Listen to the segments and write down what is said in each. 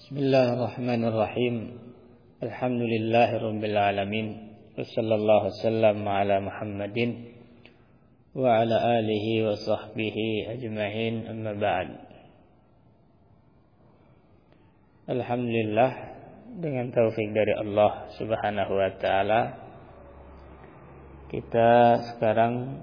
Bismillahirrahmanirrahim. Alhamdulillahirabbil alamin. Wassallallahu wasallam ala Muhammadin wa ala alihi wa sahbihi ajma'in. Amma ba'd. Alhamdulillah, dengan taufik dari Allah Subhanahu wa taala, kita sekarang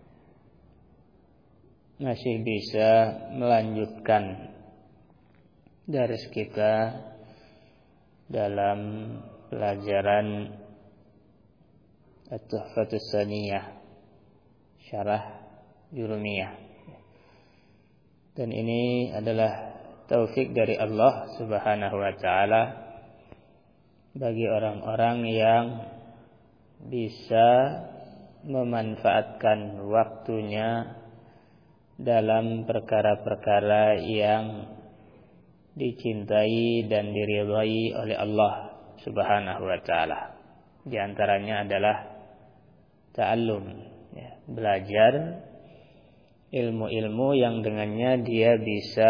masih bisa melanjutkan daris kita dalam pelajaran At-Tuhfatus Tsaniyah Syarah Jurumiyah. Dan ini adalah taufik dari Allah Subhanahu wa taala bagi orang-orang yang bisa memanfaatkan waktunya dalam perkara-perkara yang dicintai dan diridhai oleh Allah Subhanahu wa taala. Di antaranya adalah ta'allum, belajar ilmu-ilmu yang dengannya dia bisa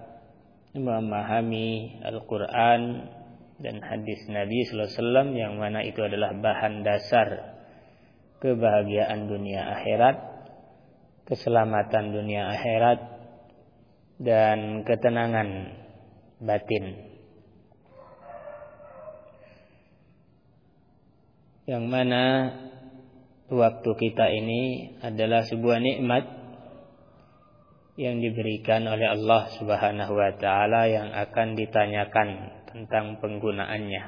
memahami Al-Quran dan hadis Nabi sallallahu alaihi wasallam, yang mana itu adalah bahan dasar kebahagiaan dunia akhirat, keselamatan dunia akhirat, dan ketenangan batin. Yang mana waktu kita ini adalah sebuah nikmat yang diberikan oleh Allah Subhanahu wa taala, yang akan ditanyakan tentang penggunaannya.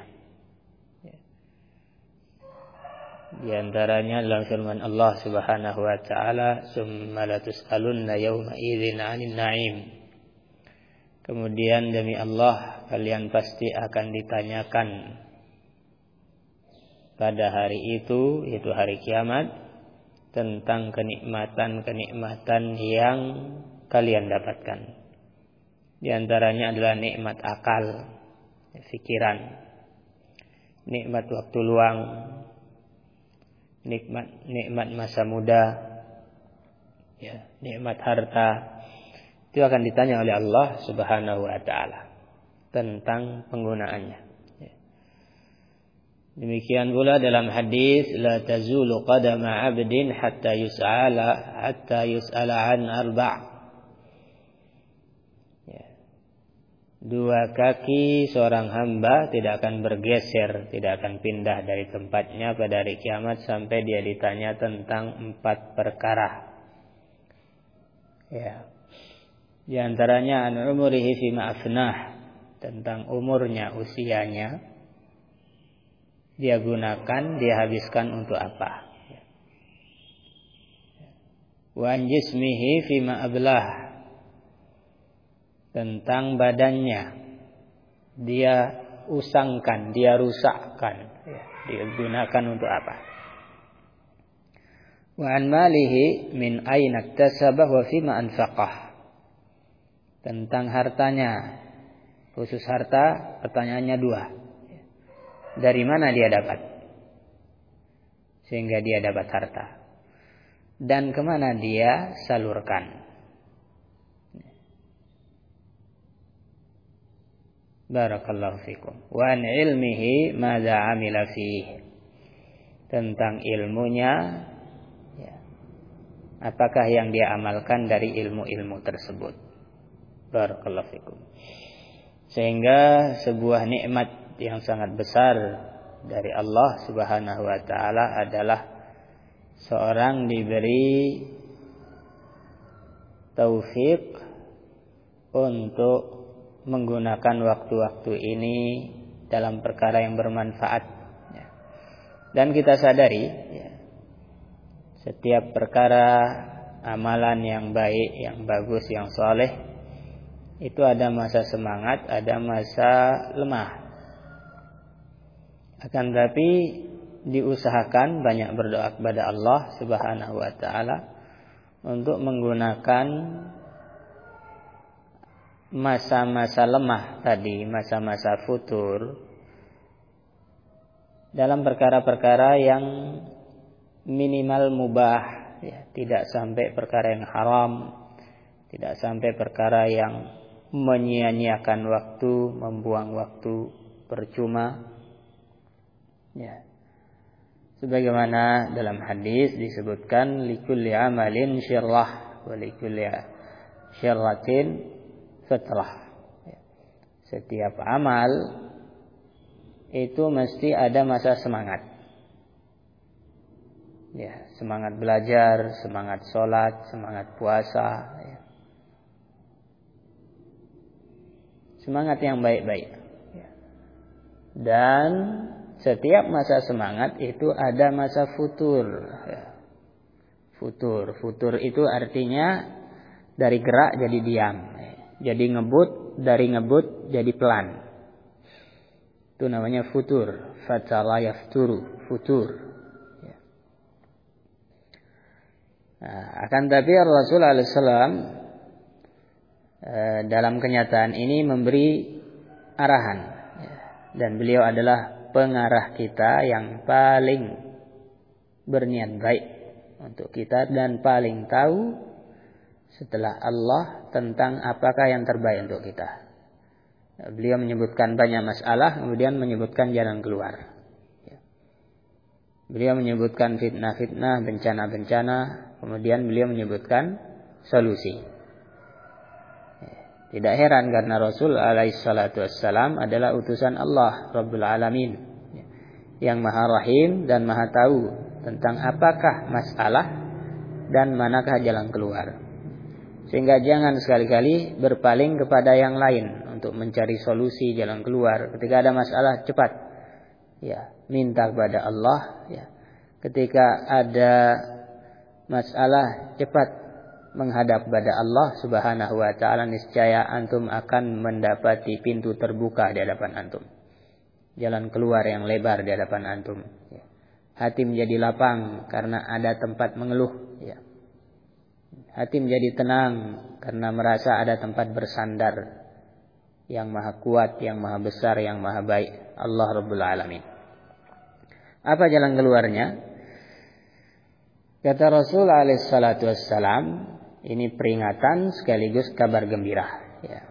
Di antaranya dalam firman Allah Subhanahu wa taala, "Tsumma latus'alunna yawma idzin 'anil na'im." Kemudian demi Allah, kalian pasti akan ditanyakan pada hari itu, yaitu hari kiamat, tentang kenikmatan-kenikmatan yang kalian dapatkan. Di antaranya adalah nikmat akal, pikiran, nikmat waktu luang, nikmat masa muda, nikmat harta. Itu akan ditanya oleh Allah Subhanahu wa taala tentang penggunaannya. Demikian pula dalam hadis, la tazulu qadama 'abdin hatta yus'ala an arba'. Dua kaki seorang hamba tidak akan bergeser, tidak akan pindah dari tempatnya pada hari kiamat sampai dia ditanya tentang 4 perkara. Di antaranya an umurihi fima afnah, tentang umurnya, usianya, dia gunakan, dia habiskan untuk apa. Wa an jismihi fima ablah, tentang badannya, dia usangkan, dia rusakkan, dia gunakan untuk apa. Wa an malihi min aina iktasabah wa fima anfaqah, tentang hartanya, khusus harta, pertanyaannya 2. Dari mana dia dapat sehingga dia dapat harta, dan kemana dia salurkan. Barakallahu fikum. Wa an ilmihi madza amila fihi, tentang ilmunya, apakah yang dia amalkan dari ilmu-ilmu tersebut. Barakallahu fikum. Sehingga sebuah nikmat yang sangat besar dari Allah Subhanahu wa taala adalah seorang diberi taufik untuk menggunakan waktu-waktu ini dalam perkara yang bermanfaat. Dan kita sadari, setiap perkara amalan yang baik, yang bagus, yang soleh, itu ada masa semangat, ada masa lemah. Akan tapi diusahakan banyak berdoa kepada Allah Subhanahu wa taala untuk menggunakan masa-masa lemah tadi, masa-masa futur, dalam perkara-perkara yang minimal mubah, tidak sampai perkara yang haram, tidak sampai perkara yang menyia-nyiakan waktu, membuang waktu percuma. Ya. Sebagaimana dalam hadis disebutkan likulli amalin syirrah wa likulli syirratin fatrah. Setiap amal itu mesti ada masa semangat. Ya, semangat belajar, semangat sholat, semangat puasa, ya. Semangat yang baik-baik. Ya. Dan setiap masa semangat itu ada masa futur. Ya. Futur itu artinya dari gerak jadi diam. Ya. Jadi ngebut, dari ngebut jadi pelan. Itu namanya futur. Fatara yafturu, futur. Ya. Nah, akan tapi Rasulullah SAW dalam kenyataan ini memberi arahan. Ya. Dan beliau adalah pengarah kita yang paling berniat baik untuk kita dan paling tahu setelah Allah tentang apakah yang terbaik untuk kita. Beliau menyebutkan banyak masalah, kemudian menyebutkan jalan keluar. Beliau menyebutkan fitnah-fitnah, bencana-bencana, kemudian beliau menyebutkan solusi. Tidak heran karena Rasul alaihissalatu wassalam adalah utusan Allah Rabbul Alamin, yang maha rahim dan maha tahu tentang apakah masalah dan manakah jalan keluar. Sehingga jangan sekali-kali berpaling kepada yang lain untuk mencari solusi jalan keluar. Ketika ada masalah cepat, ya, minta kepada Allah. Ya. Ketika ada masalah cepat menghadap kepada Allah Subhanahu wa taala, niscaya antum akan mendapati pintu terbuka di hadapan antum. Jalan keluar yang lebar di hadapan antum. Ya. Hati menjadi lapang karena ada tempat mengeluh. Ya. Hati menjadi tenang karena merasa ada tempat bersandar yang maha kuat, yang maha besar, yang maha baik, Allah Rabbul Alamin. Apa jalan keluarnya? Kata Rasul alaihissalatu wassalam, ini peringatan sekaligus kabar gembira. Ya.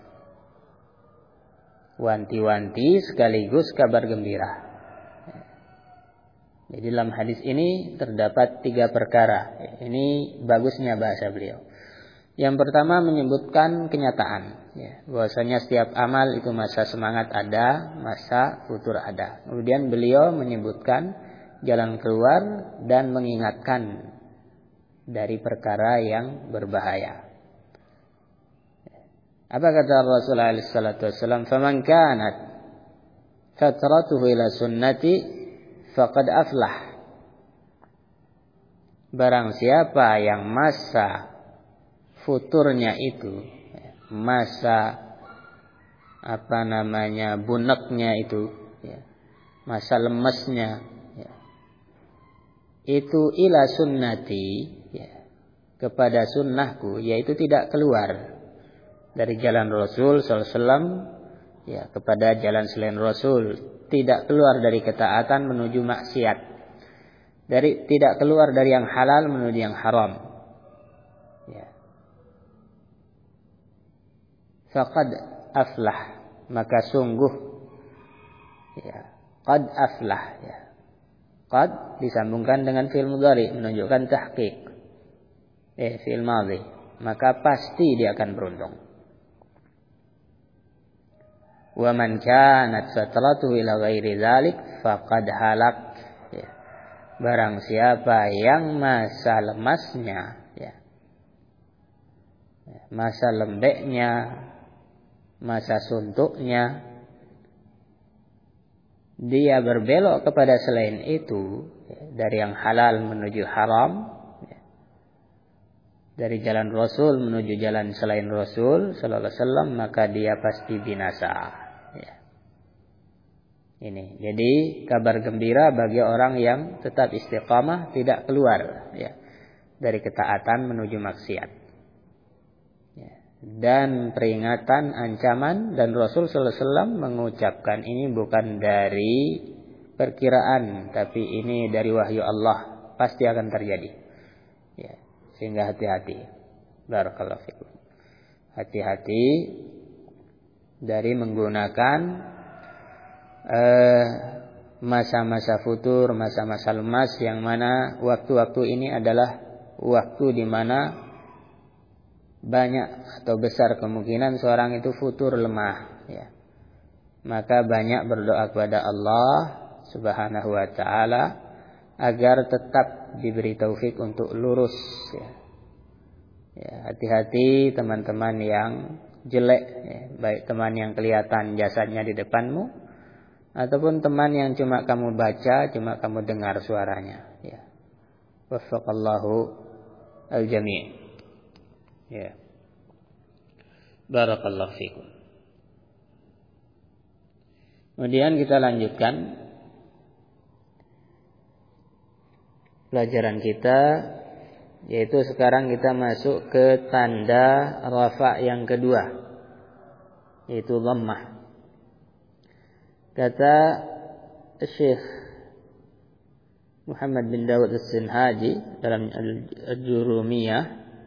Wanti-wanti sekaligus kabar gembira. Ya. Jadi dalam hadis ini terdapat 3 perkara. Ini bagusnya bahasa beliau. Yang pertama menyebutkan kenyataan. Ya. Bahwasanya setiap amal itu masa semangat ada, masa futur ada. Kemudian beliau menyebutkan jalan keluar dan mengingatkan dari perkara yang berbahaya. Apa kata Rasulullah SAW? Faman kanat fatratuhu ila sunnati faqad aflah. Barang siapa yang masa futurnya itu, masa buneknya itu, masa lemesnya, itu ila sunnati, kepada sunnahku, yaitu tidak keluar dari jalan Rasul SAW, kepada jalan selain Rasul, tidak keluar dari ketaatan menuju maksiat, tidak keluar dari yang halal menuju yang haram. Faqad aflah, maka sungguh, qad aflah, qad disambungkan dengan fi'il mudhari menunjukkan tahqiq. Fi'il madhi, maka pasti dia akan beruntung. Wa man kanat fatratuhu ila ghairi dzalik faqad halak. Barang siapa yang masa lemasnya, masa lembeknya, masa suntuknya, dia berbelok kepada selain itu, dari yang halal menuju haram, dari jalan Rasul menuju jalan selain Rasul sallallahu alaihi wasallam, maka dia pasti binasa. Ini jadi kabar gembira bagi orang yang tetap istiqamah, tidak keluar dari ketaatan menuju maksiat. Dan peringatan, ancaman, dan Rasul sallallahu alaihi wasallam mengucapkan ini bukan dari perkiraan, tapi ini dari wahyu Allah, pasti akan terjadi. Sehingga hati-hati. Barakallahu fikum. Hati-hati dari menggunakan masa-masa futur, masa-masa lemas, yang mana waktu-waktu ini adalah waktu di mana banyak atau besar kemungkinan seorang itu futur, lemah, ya. Maka banyak berdoa kepada Allah Subhanahu wa taala agar tetap diberi taufik untuk lurus, ya. Ya, hati-hati teman-teman yang jelek, ya. Baik teman yang kelihatan jasadnya di depanmu ataupun teman yang cuma kamu baca, cuma kamu dengar suaranya, ya. Waffaqallahu al-jami'. Ya. Barakallahu fikum. Kemudian kita lanjutkan pelajaran kita, yaitu sekarang kita masuk ke tanda rafa yang kedua, yaitu dhammah. Kata Syekh Muhammad bin Dawud As-Sinhaji dalam Al-Jurumiyah,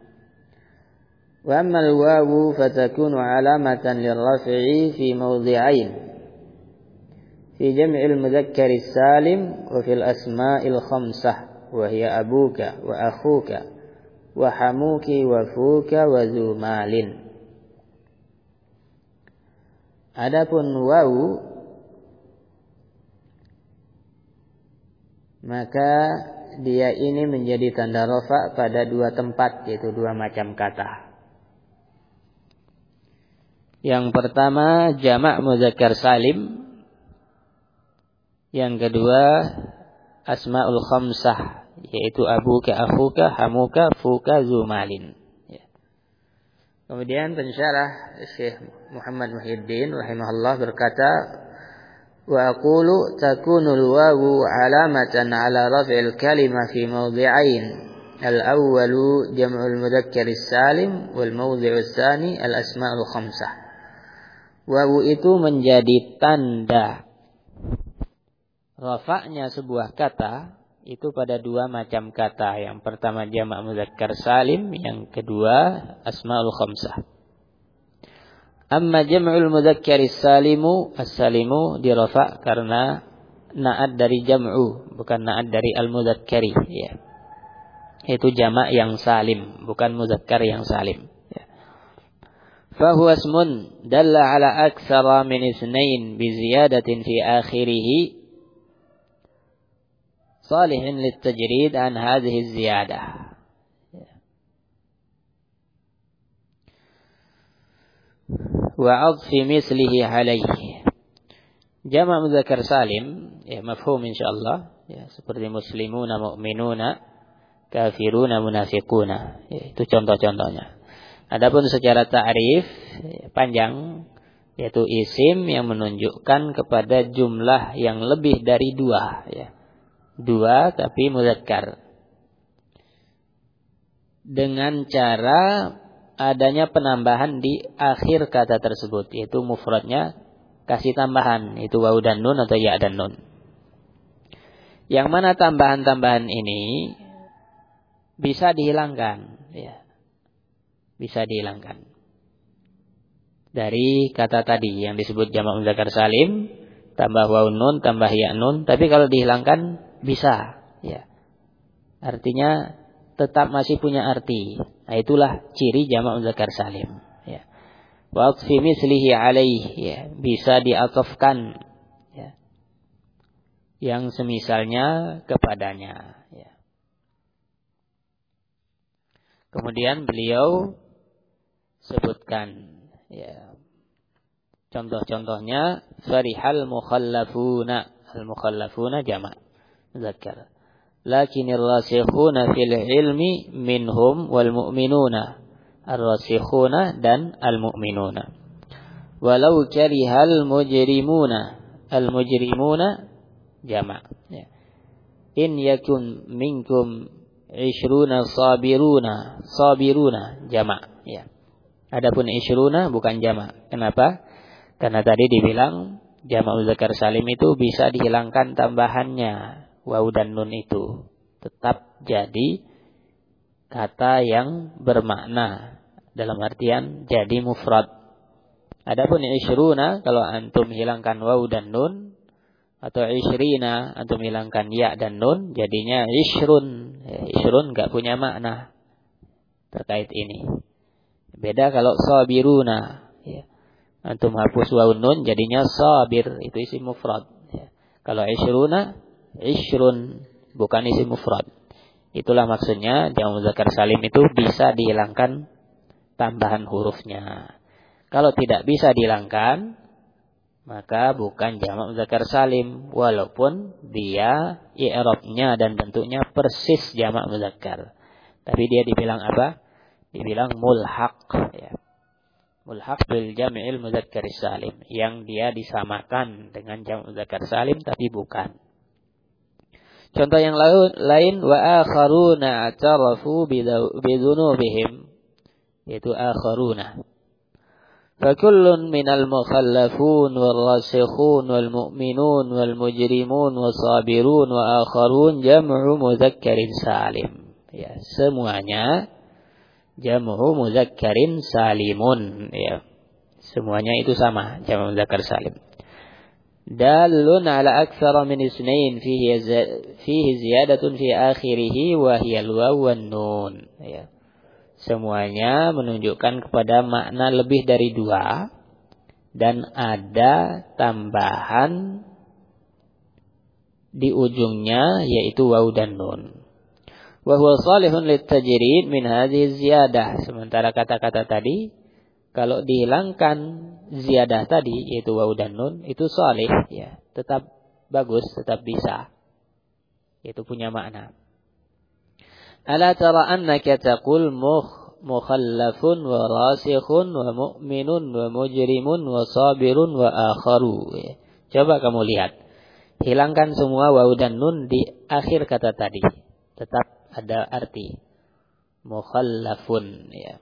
wa amma al-wawu fatakunu alamatan lirraf'i fi mawdhi'ain, fi jam'il mudzakkar salim wa fil asma'il khamsah, wa hiya abuka wa akhuka wa hamuki wa fuka wa zumalin. Adapun wawu, maka dia ini menjadi tanda rafa pada dua tempat, yaitu dua macam kata. Yang pertama jamak mudzakkar salim, yang kedua asmaul khamsah, yaitu abuka, akhuka, hamuka, fuka, zumalin. Ya. Kemudian pensyarah Syekh Muhammad Muhyiddin rahimahullah berkata, wa aqulu takunul wawu alamatan ala raf'il kalimah fi mawdhi'ain. Al-awwalu jam'ul mudzakkar salim wal mawdhi'us tsani al-asma'ul khamsah. Wawu itu menjadi tanda rafa'nya sebuah kata itu pada dua macam kata. Yang pertama jamak mudzakkar salim, yang kedua asma'ul khamsah. Amma jam'ul mudzakkar salimu, as-salimu dirafa' karena na'at dari jam'u, bukan na'at dari al-mudzakkari, ya. Itu jamak yang salim, bukan mudzakkar yang salim. فهو اسم دل على أكثر من اثنين بزيادة في آخره صالح للتجريد عن هذه الزيادة. وعطف مثله عليه. جمع مذكر سالم, ya, mafhum insyaallah, ya, seperti muslimuna, mu'minuna, kafiruna, munafiquna, ya, itu contoh-contohnya. Adapun secara ta'rif panjang, yaitu isim yang menunjukkan kepada jumlah yang lebih dari dua, ya. Dua tapi mudzakkar. Dengan cara adanya penambahan di akhir kata tersebut, yaitu mufradnya kasih tambahan, itu waw dan nun atau ya dan nun. Yang mana tambahan-tambahan ini bisa dihilangkan, ya. Bisa dihilangkan dari kata tadi yang disebut jamak mudzakkar salim, tambah waw nun, tambah ya nun, tapi kalau dihilangkan bisa, ya. Artinya tetap masih punya arti. Nah, itulah ciri jamak mudzakkar salim, ya. Wa atfi mislihi alaihi, ya, bisa diatofkan, ya, yang semisalnya kepadanya, ya. Kemudian beliau sebutkan, ya, contoh-contohnya, farihal mukhallafuna. Al-mukhallafuna jamak muzakkar. Lakinir rasikhuna fil ilmi minhum wal mu'minuna. Ar-rasikhuna dan al-mu'minuna. Walau karihal mujrimuna. Al-mujrimuna jamak, ya. In yakun minkum 20 sabiruna jamak, ya. Adapun 20 bukan jamak. Kenapa? Karena tadi dibilang jamak mudzakkar salim itu bisa dihilangkan tambahannya waw dan nun, itu tetap jadi kata yang bermakna, dalam artian jadi mufrad. Adapun ishruna, kalau antum hilangkan waw dan nun, atau ishrina, antum hilangkan ya dan nun, jadinya ishrun. Ishrun enggak punya makna terkait ini. Beda kalau sabiruna, ya. Antum hapus waw nun, jadinya sabir, itu isim mufrad. Ya. Kalau ishruna, ishrun, bukan isim mufrad. Itulah maksudnya jamak muzakkar salim itu bisa dihilangkan tambahan hurufnya. Kalau tidak bisa dihilangkan, maka bukan jamak muzakkar salim, walaupun dia i'rabnya dan bentuknya persis jamak muzakkar. Tapi dia dibilang apa? Dibilang mulhaq, ya. Mulhaq bil jam'il muzakkar salim, yang dia disamakan dengan jamak muzakkar salim tapi bukan. Contoh yang lain, wa akharuna atarafu bidunubihim, yaitu akharuna. Fakullun minal mukhallafun wal rasikhun wal mu'minun wal mujrimun was sabirun wa akharun jam'u muzakkarin salim. Ya, semuanya jam'u muzakkarin salimun, ya. Semuanya itu sama, jamak muzakkar salim. Dalun ala aktsara min isnain fihi ziyadatun fi akhirih wa hiya al-waw wan nun, ya. Semuanya menunjukkan kepada makna lebih dari 2 dan ada tambahan di ujungnya yaitu waw dan nun. Wa huwa salihun litajrid min hadhihi ziyadah. Sementara kata-kata tadi kalau dihilangkan ziyadah tadi yaitu waw dan nun itu salih, ya, tetap bagus, tetap bisa. Itu punya makna. Ala tara annaka taqul mukhallafun wa rasikhun wa mu'minun wa mujrimun wa sabirun wa akharu. Coba kamu lihat. Hilangkan semua waw dan nun di akhir kata tadi. Tetap ada arti. Mukhallafun, ya.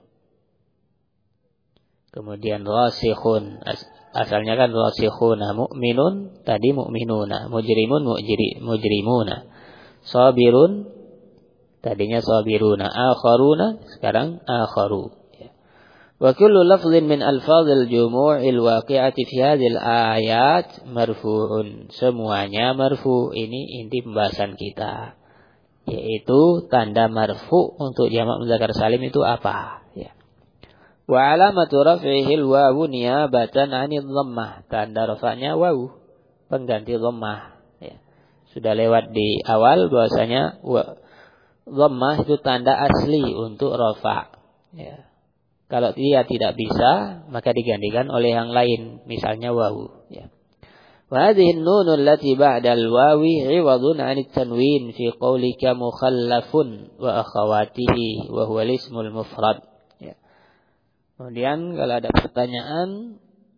Kemudian rasikhun. Asalnya kan rasikhuna, mu'minun, tadi mu'minuna, mujrimun, mujrimuna. Sabirun, tadinya sabiruna, akharuna, sekarang akharu. Wa kullu lafdhin min alfadhil jumu'il waqi'ati fi hadhil ayat marfu'un. Semuanya marfu. Ini inti pembahasan kita. Yaitu tanda marfu untuk jamak muzakkar salim itu apa? Ya. Wa alamatu raf'ihi al-wawu niyabatan 'anil dhammah. Tanda rafa'nya wawu, pengganti dhammah. Ya. Sudah lewat di awal bahwasanya dhammah itu tanda asli untuk rafa. Ya. Kalau dia tidak bisa, maka digantikan oleh yang lain, misalnya wawu. Ya. Wa hadhihi an-nun allati ba'da al-wawi 'iwadun 'anit tanwin fi qawlika mukhallafun wa akhawatihi wa huwa al-ismul mufrad. Ya. Kemudian kalau ada pertanyaan,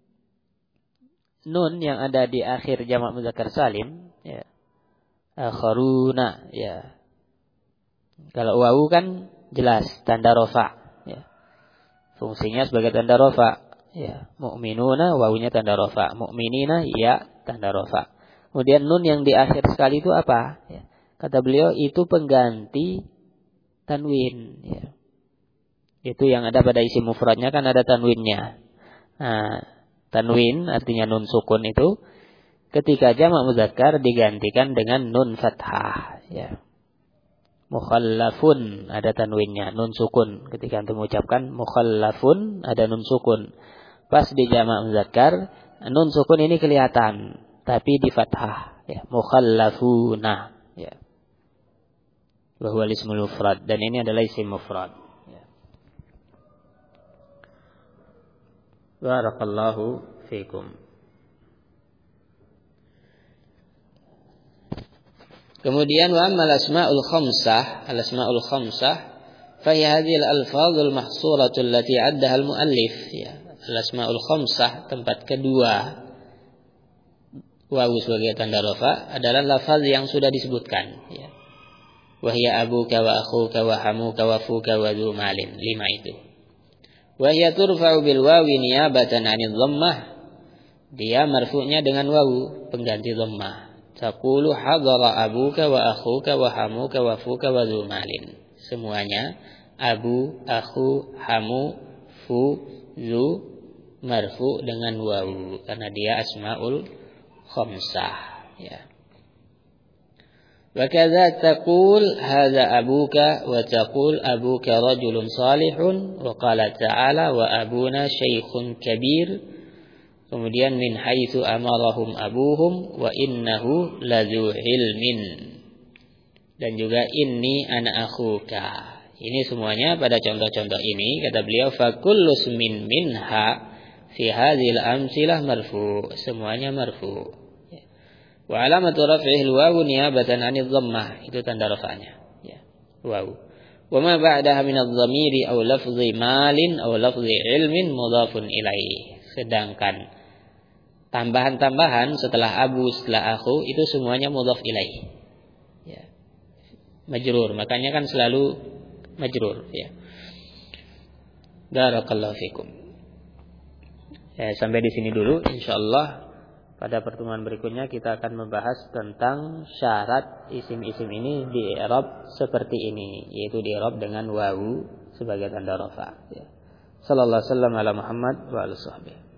nun yang ada di akhir jamak muzakkar salim, ya. Akharuna, ya. Kalau wawu kan jelas tanda rafa, ya. Fungsinya sebagai tanda rafa, ya. Mu'minuna wawunya tanda rafa, mu'minina ya tanda rafa. Kemudian nun yang di akhir sekali itu apa? Ya. Kata beliau itu pengganti tanwin, ya. Itu yang ada pada isim mufradnya kan ada tanwinnya. Nah, tanwin artinya nun sukun itu ketika jamak muzakkar digantikan dengan nun fathah, ya. Mukhallafun ada tanwinnya, nun sukun. Ketika antum mengucapkan mukhallafun ada nun sukun. Pas di jamak muzakkar nun sukun ini kelihatan tapi di fathah, ya. Mukhallafuna, ya. Wa huwa al-ismul mufrad, dan ini adalah isim mufrad, ya. Barakallahu fikum. Kemudian wa ammal asma'ul khamsah, al-asma'ul khamsah fa hiya hadhihi al-alfadhul mahsuratu allati 'addaha al-muallif, ya. Al-asma'ul khamsah tempat kedua wawu sebagai tanda rafa adalah lafaz yang sudah disebutkan, ya. Wa hiya abuka wa akhuka wa hamuka wa fuka wa dzu malin, 5 itu. Wa hiya turfa'u bil wawi niyabatan 'anil dhammah. Dia marfu'nya dengan wawu pengganti dhammah. Taqulu hadara abuka wa akhuka wa hamuka wa fuka wa dzu malin. Semuanya abu, akhu, hamu, fu, zu marfu dengan wawu karena dia asmaul khamsah, ya. Wa kadza taqul hadza abuka wa taqul abuka rajulun salihun wa qala ta'ala wa abuna syaikhun kabir. Kemudian min haitsu amarahum abuhum wa innahu ladzu ilmin. Dan juga inni ana akhuka. Ini semuanya pada contoh-contoh ini kata beliau fa kullu ismin minha fi hadhil amsilah marfu. Semuanya marfu. Wa alamatu raf'ihil wawu niyabatan 'anil dhammah. Itu tanda rafa'nya, ya. Wawu. Wa ma ba'daha min adh-dhamiri aw lafzi malin aw lafzi ilmin mudhafun ilaihi. Sedangkan tambahan-tambahan setelah abu, setelah akhu itu semuanya mudhaf ilaih. Ya. Majrur, makanya kan selalu majrur, ya. Barakallahu fikum. Ya, sampai di sini dulu, insyaallah pada pertemuan berikutnya kita akan membahas tentang syarat isim-isim ini di i'rab seperti ini, yaitu di i'rab dengan wawu sebagai tanda rafa, ya. Sallallahu alaihi wasallam ala Muhammad wa alihi wasallam.